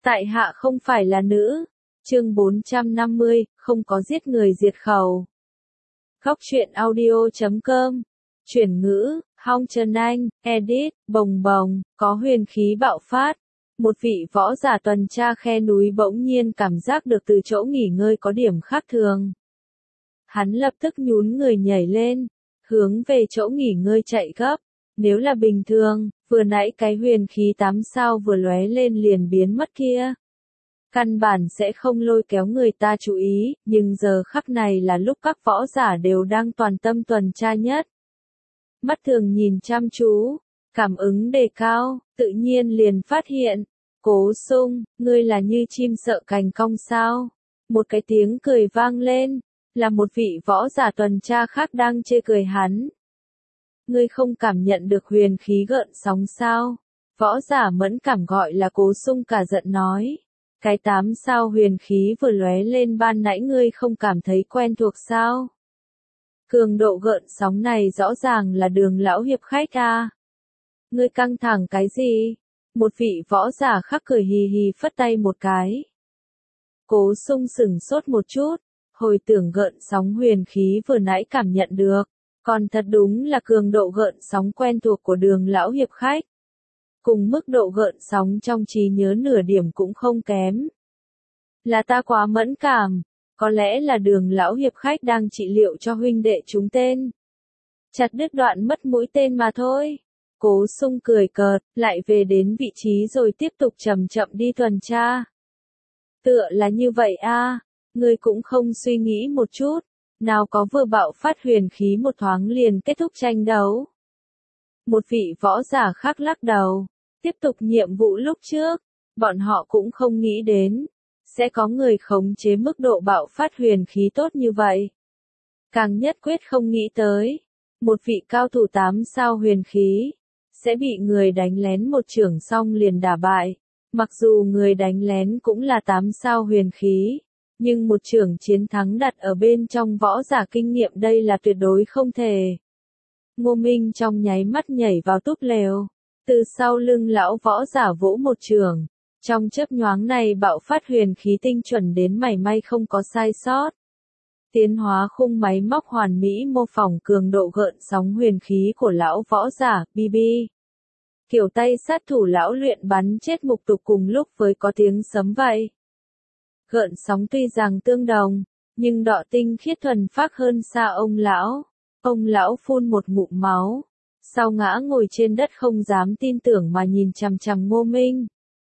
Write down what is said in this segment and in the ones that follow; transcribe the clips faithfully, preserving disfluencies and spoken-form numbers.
Tại hạ không phải là nữ. Chương bốn trăm năm mươi, không có giết người diệt khẩu. Góc truyện audio chấm com. Chuyển ngữ, Hong Trần Anh, edit, bồng bồng, có huyền khí bạo phát. Một vị võ giả tuần tra khe núi bỗng nhiên cảm giác được từ chỗ nghỉ ngơi có điểm khác thường. Hắn lập tức nhún người nhảy lên, hướng về chỗ nghỉ ngơi chạy gấp. Nếu là bình thường, vừa nãy cái huyền khí tám sao vừa lóe lên liền biến mất kia, căn bản sẽ không lôi kéo người ta chú ý, nhưng giờ khắc này là lúc các võ giả đều đang toàn tâm tuần tra nhất. Mắt thường nhìn chăm chú, cảm ứng đề cao, tự nhiên liền phát hiện, Cố Sung, ngươi là như chim sợ cành cong sao? Một cái tiếng cười vang lên, là một vị võ giả tuần tra khác đang chê cười hắn. Ngươi không cảm nhận được huyền khí gợn sóng sao? Võ giả mẫn cảm gọi là Cố Sung cả giận nói. Cái tám sao huyền khí vừa lóe lên ban nãy ngươi không cảm thấy quen thuộc sao? Cường độ gợn sóng này rõ ràng là Đường lão hiệp khách à? Ngươi căng thẳng cái gì? Một vị võ giả khác cười hì hì phất tay một cái. Cố Sung sửng sốt một chút, hồi tưởng gợn sóng huyền khí vừa nãy cảm nhận được, còn thật đúng là cường độ gợn sóng quen thuộc của Đường lão hiệp khách. Cùng mức độ gợn sóng trong trí nhớ nửa điểm cũng không kém. Là ta quá mẫn cảm, có lẽ là Đường lão hiệp khách đang trị liệu cho huynh đệ chúng tên. Chặt đứt đoạn mất mũi tên mà thôi. Cố Sung cười cợt, lại về đến vị trí rồi tiếp tục chậm chậm đi tuần tra. Tựa là như vậy a, ngươi cũng không suy nghĩ một chút, nào có vừa bạo phát huyền khí một thoáng liền kết thúc tranh đấu. Một vị võ giả khác lắc đầu, tiếp tục nhiệm vụ lúc trước, bọn họ cũng không nghĩ đến, sẽ có người khống chế mức độ bạo phát huyền khí tốt như vậy. Càng nhất quyết không nghĩ tới, một vị cao thủ tám sao huyền khí, sẽ bị người đánh lén một chưởng xong liền đả bại. Mặc dù người đánh lén cũng là tám sao huyền khí, nhưng một chưởng chiến thắng đặt ở bên trong võ giả kinh nghiệm đây là tuyệt đối không thể. Ngô Minh trong nháy mắt nhảy vào túp lều, từ sau lưng lão võ giả vỗ một chưởng, trong chớp nhoáng này bạo phát huyền khí tinh chuẩn đến mảy may không có sai sót. Tiến hóa khung máy móc hoàn mỹ mô phỏng cường độ gợn sóng huyền khí của lão võ giả, bê bê. Kiểu tay sát thủ lão luyện bắn chết mục tục cùng lúc với có tiếng sấm vậy. Gợn sóng tuy rằng tương đồng, nhưng đọ tinh khiết thuần phác hơn xa ông lão. Ông lão phun một ngụm máu, sau ngã ngồi trên đất không dám tin tưởng mà nhìn chằm chằm Ngô Minh.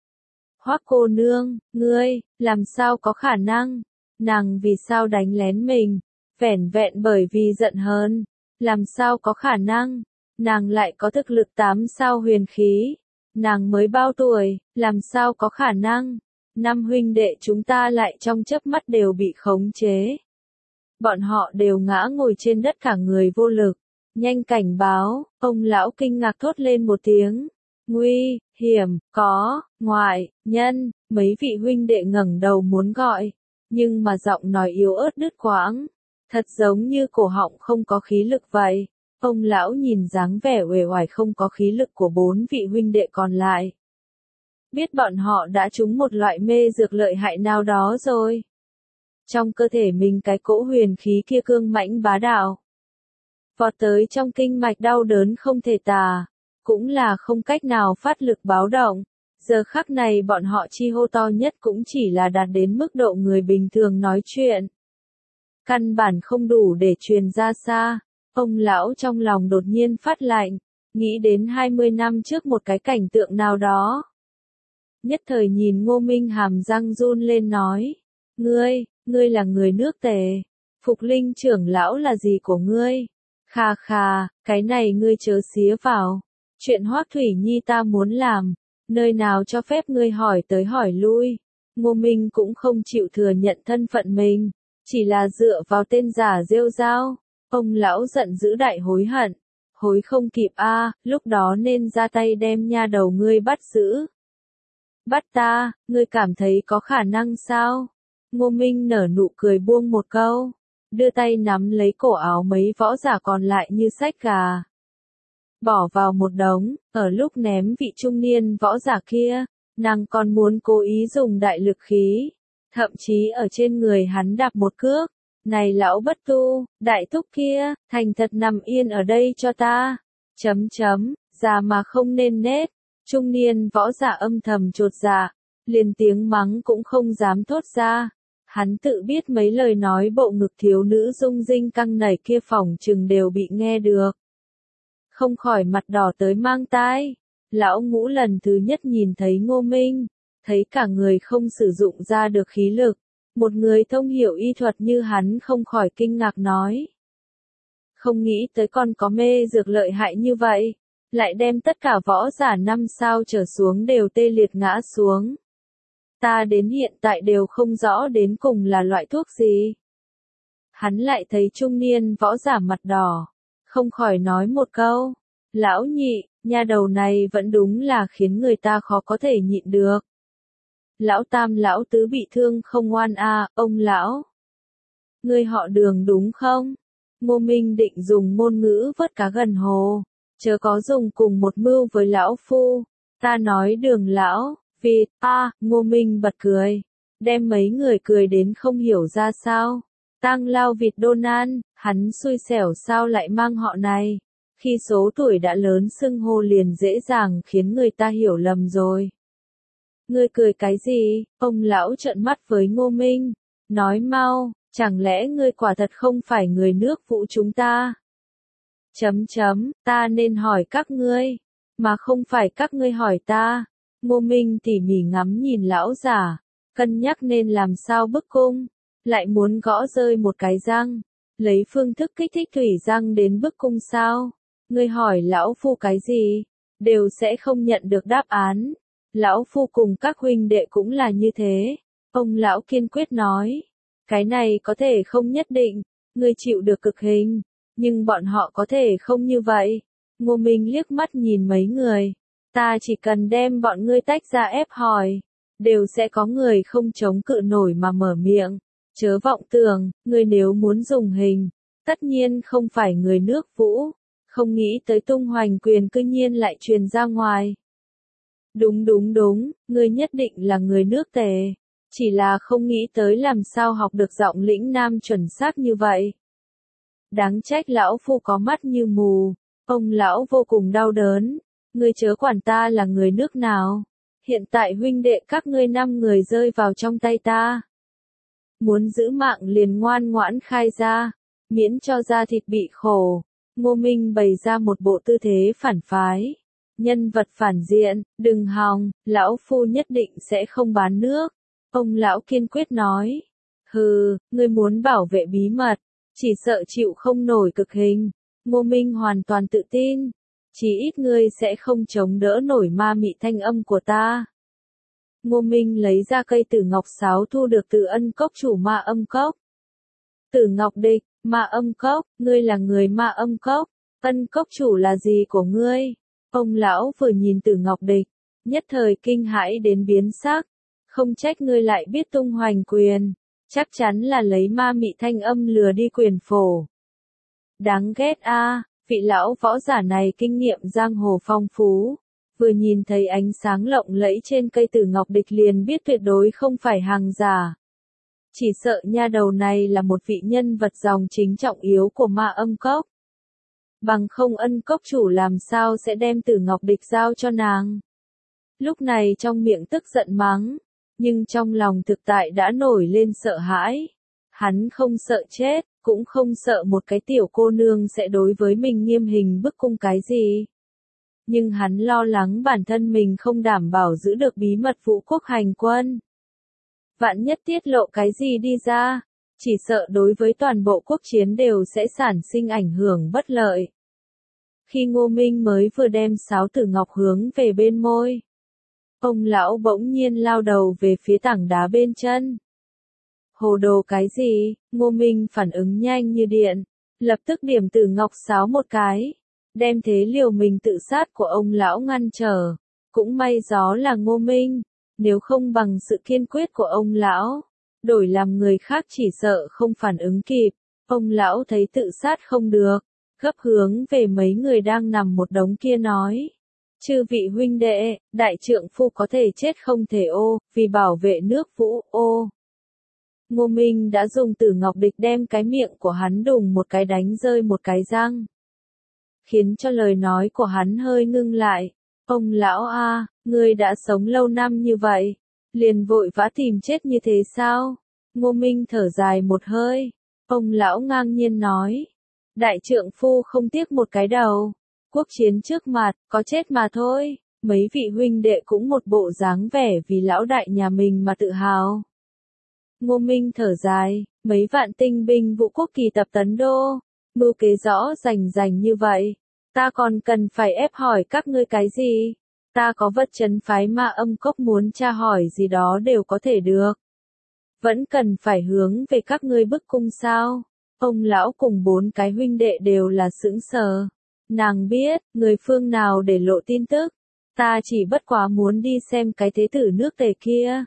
Hoắc cô nương, ngươi, làm sao có khả năng? Nàng vì sao đánh lén mình? Vẻn vẹn bởi vì giận hờn, làm sao có khả năng? Nàng lại có thực lực tám sao huyền khí. Nàng mới bao tuổi, làm sao có khả năng? Năm huynh đệ chúng ta lại trong chớp mắt đều bị khống chế. Bọn họ đều ngã ngồi trên đất cả người vô lực. Nhanh cảnh báo, ông lão kinh ngạc thốt lên một tiếng. Nguy, hiểm, có, ngoại, nhân, mấy vị huynh đệ ngẩng đầu muốn gọi. Nhưng mà giọng nói yếu ớt đứt quãng. Thật giống như cổ họng không có khí lực vậy. Ông lão nhìn dáng vẻ uể oải không có khí lực của bốn vị huynh đệ còn lại. Biết bọn họ đã trúng một loại mê dược lợi hại nào đó rồi. Trong cơ thể mình cái cỗ huyền khí kia cương mãnh bá đạo. Vọt tới trong kinh mạch đau đớn không thể tả. Cũng là không cách nào phát lực báo động. Giờ khắc này bọn họ chi hô to nhất cũng chỉ là đạt đến mức độ người bình thường nói chuyện. Căn bản không đủ để truyền ra xa. Ông lão trong lòng đột nhiên phát lạnh, nghĩ đến hai mươi năm trước một cái cảnh tượng nào đó. Nhất thời nhìn Ngô Minh hàm răng run lên nói, ngươi, ngươi là người nước Tề, Phục Linh trưởng lão là gì của ngươi? Khà khà, cái này ngươi chớ xía vào, chuyện Hoắc Thủy Nhi ta muốn làm, nơi nào cho phép ngươi hỏi tới hỏi lui. Ngô Minh cũng không chịu thừa nhận thân phận mình, chỉ là dựa vào tên giả rêu rao. Ông lão giận dữ đại hối hận, hối không kịp a, à, lúc đó nên ra tay đem nha đầu ngươi bắt giữ. Bắt ta, ngươi cảm thấy có khả năng sao? Ngô Minh nở nụ cười buông một câu, đưa tay nắm lấy cổ áo mấy võ giả còn lại như xách gà. Bỏ vào một đống, ở lúc ném vị trung niên võ giả kia, Nàng còn muốn cố ý dùng đại lực khí, thậm chí ở trên người hắn đạp một cước. Này lão bất tu, đại thúc kia, thành thật nằm yên ở đây cho ta. Chấm chấm, già mà không nên nết. Trung niên võ giả âm thầm chột dạ, liền tiếng mắng cũng không dám thốt ra. Hắn tự biết mấy lời nói bộ ngực thiếu nữ rung rinh căng nảy kia phỏng chừng đều bị nghe được. Không khỏi mặt đỏ tới mang tai. Lão Ngũ lần thứ nhất nhìn thấy Ngô Minh, thấy cả người không sử dụng ra được khí lực. Một người thông hiểu y thuật như hắn không khỏi kinh ngạc nói. Không nghĩ tới con có mê dược lợi hại như vậy, lại đem tất cả võ giả năm sao trở xuống đều tê liệt ngã xuống. Ta đến hiện tại đều không rõ đến cùng là loại thuốc gì. Hắn lại thấy trung niên võ giả mặt đỏ, không khỏi nói một câu. Lão nhị, nha đầu này vẫn đúng là khiến người ta khó có thể nhịn được. Lão tam lão tứ bị thương không ngoan à, ông lão. Ngươi họ Đường đúng không? Ngô Minh định dùng ngôn ngữ vớt cá gần hồ, chớ có dùng cùng một mưu với lão phu. Ta nói Đường lão, vì, a, à, Ngô Minh bật cười, đem mấy người cười đến không hiểu ra sao. Tang lao vịt Donan, hắn xui xẻo sao lại mang họ này. Khi số tuổi đã lớn xưng hô liền dễ dàng khiến người ta hiểu lầm rồi. Ngươi cười cái gì? Ông lão trợn mắt với Ngô Minh, nói mau, chẳng lẽ ngươi quả thật không phải người nước Vũ chúng ta? Chấm chấm, ta nên hỏi các ngươi, mà không phải các ngươi hỏi ta. Ngô Minh tỉ mỉ ngắm nhìn lão giả, cân nhắc nên làm sao bức cung, lại muốn gõ rơi một cái răng, lấy phương thức kích thích thủy răng đến bức cung sao? Ngươi hỏi lão phu cái gì, đều sẽ không nhận được đáp án. Lão phu cùng các huynh đệ cũng là như thế. Ông lão kiên quyết nói. Cái này có thể không nhất định, ngươi chịu được cực hình, nhưng bọn họ có thể không như vậy. Ngô Minh liếc mắt nhìn mấy người. Ta chỉ cần đem bọn ngươi tách ra ép hỏi, đều sẽ có người không chống cự nổi mà mở miệng. Chớ vọng tưởng, ngươi nếu muốn dùng hình, tất nhiên không phải người nước Vũ. Không nghĩ tới tung hoành quyền cư nhiên lại truyền ra ngoài. Đúng đúng đúng, ngươi nhất định là người nước Tề. Chỉ là không nghĩ tới làm sao học được giọng lĩnh nam chuẩn xác như vậy. Đáng trách lão phu có mắt như mù. Ông lão vô cùng đau đớn. Ngươi chớ quản ta là người nước nào. Hiện tại huynh đệ các ngươi năm người rơi vào trong tay ta. Muốn giữ mạng liền ngoan ngoãn khai ra, miễn cho da thịt bị khổ. Ngô Minh bày ra một bộ tư thế phản phái. Nhân vật phản diện, đừng hòng, lão phu nhất định sẽ không bán nước. Ông lão kiên quyết nói. Hừ, ngươi muốn bảo vệ bí mật, chỉ sợ chịu không nổi cực hình. Ngô Minh hoàn toàn tự tin. Chỉ ít ngươi sẽ không chống đỡ nổi ma mị thanh âm của ta. Ngô Minh lấy ra cây tử ngọc sáo thu được từ ân cốc chủ ma âm cốc. Tử ngọc địch, ma âm cốc, ngươi là người ma âm cốc, ân cốc chủ là gì của ngươi? Ông lão vừa nhìn Tử Ngọc Địch, nhất thời kinh hãi đến biến sắc, không trách ngươi lại biết tung hoành quyền, chắc chắn là lấy ma mị thanh âm lừa đi quyền phổ. Đáng ghét a, à, vị lão võ giả này kinh nghiệm giang hồ phong phú, vừa nhìn thấy ánh sáng lộng lẫy trên cây Tử Ngọc Địch liền biết tuyệt đối không phải hàng giả. Chỉ sợ nha đầu này là một vị nhân vật dòng chính trọng yếu của ma âm cốc. Bằng không ân cốc chủ làm sao sẽ đem Tử Ngọc Địch giao cho nàng. Lúc này trong miệng tức giận mắng, nhưng trong lòng thực tại đã nổi lên sợ hãi. Hắn không sợ chết, cũng không sợ một cái tiểu cô nương sẽ đối với mình nghiêm hình bức cung cái gì. Nhưng hắn lo lắng bản thân mình không đảm bảo giữ được bí mật Vũ Quốc hành quân. Vạn nhất tiết lộ cái gì đi ra, chỉ sợ đối với toàn bộ quốc chiến đều sẽ sản sinh ảnh hưởng bất lợi. Khi Ngô Minh mới vừa đem sáo tử ngọc hướng về bên môi, ông lão bỗng nhiên lao đầu về phía tảng đá bên chân. Hồ đồ cái gì? Ngô Minh phản ứng nhanh như điện, lập tức điểm tử ngọc sáo một cái, đem thế liều mình tự sát của ông lão ngăn trở. Cũng may gió là Ngô Minh, nếu không bằng sự kiên quyết của ông lão, đổi làm người khác chỉ sợ không phản ứng kịp. Ông lão thấy tự sát không được, gấp hướng về mấy người đang nằm một đống kia nói. Chư vị huynh đệ, đại trượng phu có thể chết không thể ô, vì bảo vệ nước Vũ ô. Ngô Minh đã dùng Tử Ngọc Địch đem cái miệng của hắn đùng một cái đánh rơi một cái răng. Khiến cho lời nói của hắn hơi ngưng lại. Ông lão a, ngươi đã sống lâu năm như vậy, liền vội vã tìm chết như thế sao? Ngô Minh thở dài một hơi. Ông lão ngang nhiên nói. Đại trượng phu không tiếc một cái đầu. Quốc chiến trước mặt, có chết mà thôi. Mấy vị huynh đệ cũng một bộ dáng vẻ vì lão đại nhà mình mà tự hào. Ngô Minh thở dài, mấy vạn tinh binh Vũ Quốc kỳ tập tấn đô. Mưu kế rõ rành rành như vậy. Ta còn cần phải ép hỏi các ngươi cái gì? Ta có vật trấn phái Ma Âm Cốc muốn tra hỏi gì đó đều có thể được. Vẫn cần phải hướng về các ngươi bức cung sao? Ông lão cùng bốn cái huynh đệ đều là sững sờ. Nàng biết, người phương nào để lộ tin tức. Ta chỉ bất quá muốn đi xem cái thế tử nước Tề kia.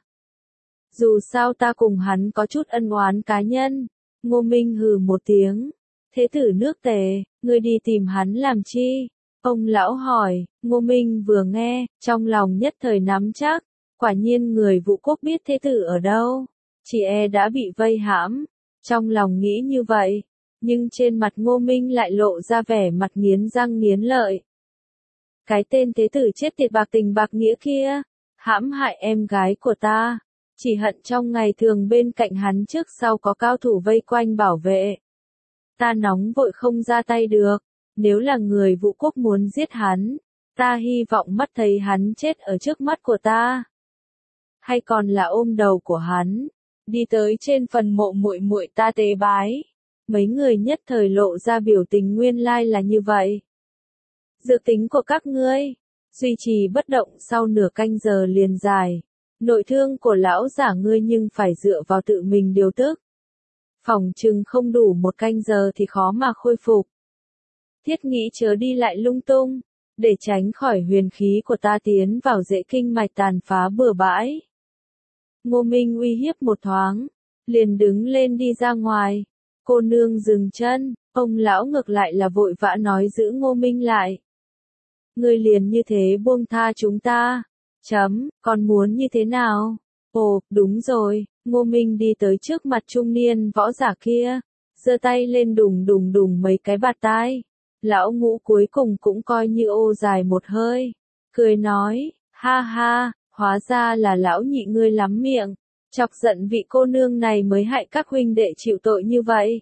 Dù sao ta cùng hắn có chút ân oán cá nhân. Ngô Minh hừ một tiếng. Thế tử nước Tề, ngươi đi tìm hắn làm chi? Ông lão hỏi. Ngô Minh vừa nghe, trong lòng nhất thời nắm chắc. Quả nhiên người Vũ Quốc biết thế tử ở đâu. Chỉ e đã bị vây hãm. Trong lòng nghĩ như vậy. Nhưng trên mặt Ngô Minh lại lộ ra vẻ mặt nghiến răng nghiến lợi. Cái tên thế tử chết tiệt bạc tình bạc nghĩa kia. Hãm hại em gái của ta. Chỉ hận trong ngày thường bên cạnh hắn trước sau có cao thủ vây quanh bảo vệ. Ta nóng vội không ra tay được. Nếu là người Vũ Quốc muốn giết hắn, ta hy vọng mắt thấy hắn chết ở trước mắt của ta. Hay còn là ôm đầu của hắn, đi tới trên phần mộ muội muội ta tế bái. Mấy người nhất thời lộ ra biểu tình nguyên lai là như vậy. Dự tính của các ngươi, duy trì bất động sau nửa canh giờ liền dài. Nội thương của lão giả ngươi nhưng phải dựa vào tự mình điều tức. Phòng chừng không đủ một canh giờ thì khó mà khôi phục. Thiết nghĩ chớ đi lại lung tung, để tránh khỏi huyền khí của ta tiến vào dễ kinh mạch tàn phá bừa bãi. Ngô Minh uy hiếp một thoáng, liền đứng lên đi ra ngoài. Cô nương dừng chân, ông lão ngược lại là vội vã nói giữ Ngô Minh lại. Ngươi liền như thế buông tha chúng ta. Chấm, còn muốn như thế nào? Ồ, đúng rồi, Ngô Minh đi tới trước mặt trung niên võ giả kia, giơ tay lên đùng đùng đùng mấy cái bạt tai. Lão Ngũ cuối cùng cũng coi như ô dài một hơi, cười nói, ha ha, hóa ra là lão nhị ngươi lắm miệng, chọc giận vị cô nương này mới hại các huynh đệ chịu tội như vậy.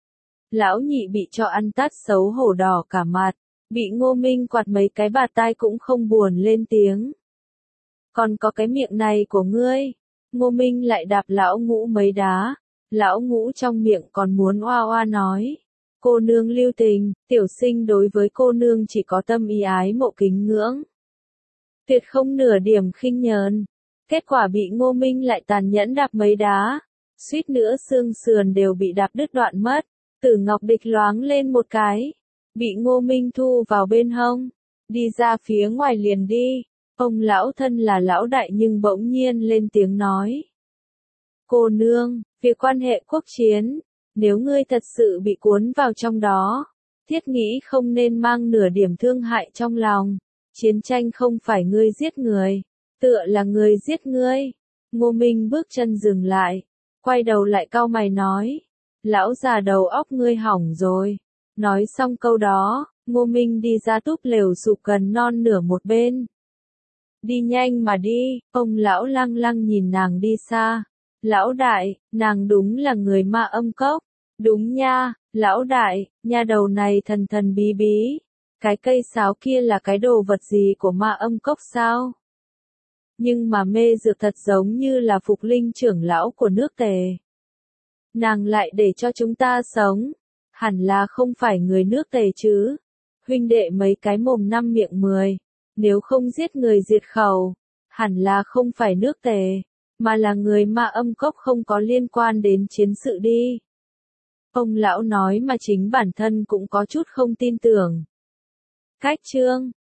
Lão nhị bị cho ăn tát xấu hổ đỏ cả mặt, bị Ngô Minh quạt mấy cái bạt tai cũng không buồn lên tiếng. Còn có cái miệng này của ngươi. Ngô Minh lại đạp lão Ngũ mấy đá. Lão Ngũ trong miệng còn muốn oa oa nói. Cô nương lưu tình, tiểu sinh đối với cô nương chỉ có tâm ý ái mộ kính ngưỡng. Tuyệt không nửa điểm khinh nhờn. Kết quả bị Ngô Minh lại tàn nhẫn đạp mấy đá. Suýt nữa xương sườn đều bị đạp đứt đoạn mất. Tử Ngọc Địch loáng lên một cái. Bị Ngô Minh thu vào bên hông. Đi ra phía ngoài liền đi. Ông lão thân là lão đại nhưng bỗng nhiên lên tiếng nói. Cô nương, việc quan hệ quốc chiến, nếu ngươi thật sự bị cuốn vào trong đó, thiết nghĩ không nên mang nửa điểm thương hại trong lòng. Chiến tranh không phải ngươi giết người, tựa là người giết ngươi. Ngô Minh bước chân dừng lại, quay đầu lại cau mày nói. Lão già đầu óc ngươi hỏng rồi. Nói xong câu đó, Ngô Minh đi ra túp lều sụp gần non nửa một bên. Đi nhanh mà đi, ông lão lăng lăng nhìn nàng đi xa. Lão đại, nàng đúng là người Ma Âm Cốc. Đúng nha, lão đại, nha đầu này thần thần bí bí. Cái cây sáo kia là cái đồ vật gì của Ma Âm Cốc sao? Nhưng mà mê dược thật giống như là Phục Linh trưởng lão của nước Tề. Nàng lại để cho chúng ta sống. Hẳn là không phải người nước Tề chứ. Huynh đệ mấy cái mồm năm miệng mười. Nếu không giết người diệt khẩu, hẳn là không phải nước Tề, mà là người Ma Âm Cốc không có liên quan đến chiến sự đi. Ông lão nói mà chính bản thân cũng có chút không tin tưởng. Cách chương